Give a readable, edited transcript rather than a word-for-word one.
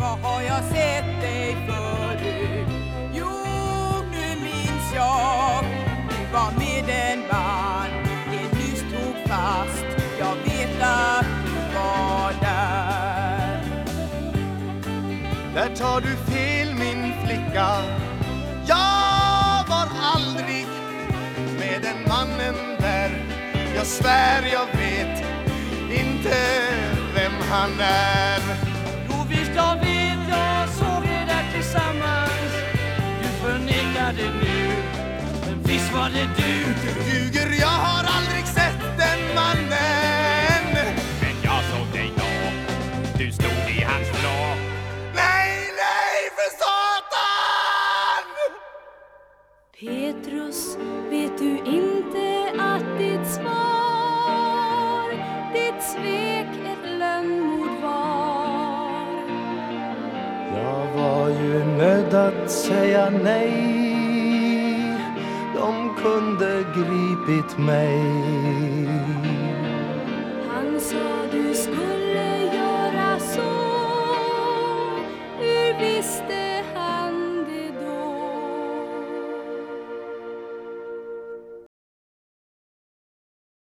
Var har jag sett dig förut? Jo, nu minns jag. Du var med en man, det nyss tog fast. Jag vet att du var där. Där tar du fel, min flicka. Jag var aldrig med den mannen där. Jag svär jag vet inte vem han är. Jo visst jag vet, jag såg er där tillsammans. Du förnekade nu, men visst var det du. Du ljuger, jag har aldrig sett den mannen. Men jag såg dig då, du stod i hans blå. Nej, för satan! Petrus, vet du inte att ditt svar, ditt svek ett lönnmord var? Jag var ju nödd att säga nej. De kunde gripit mig. Han sa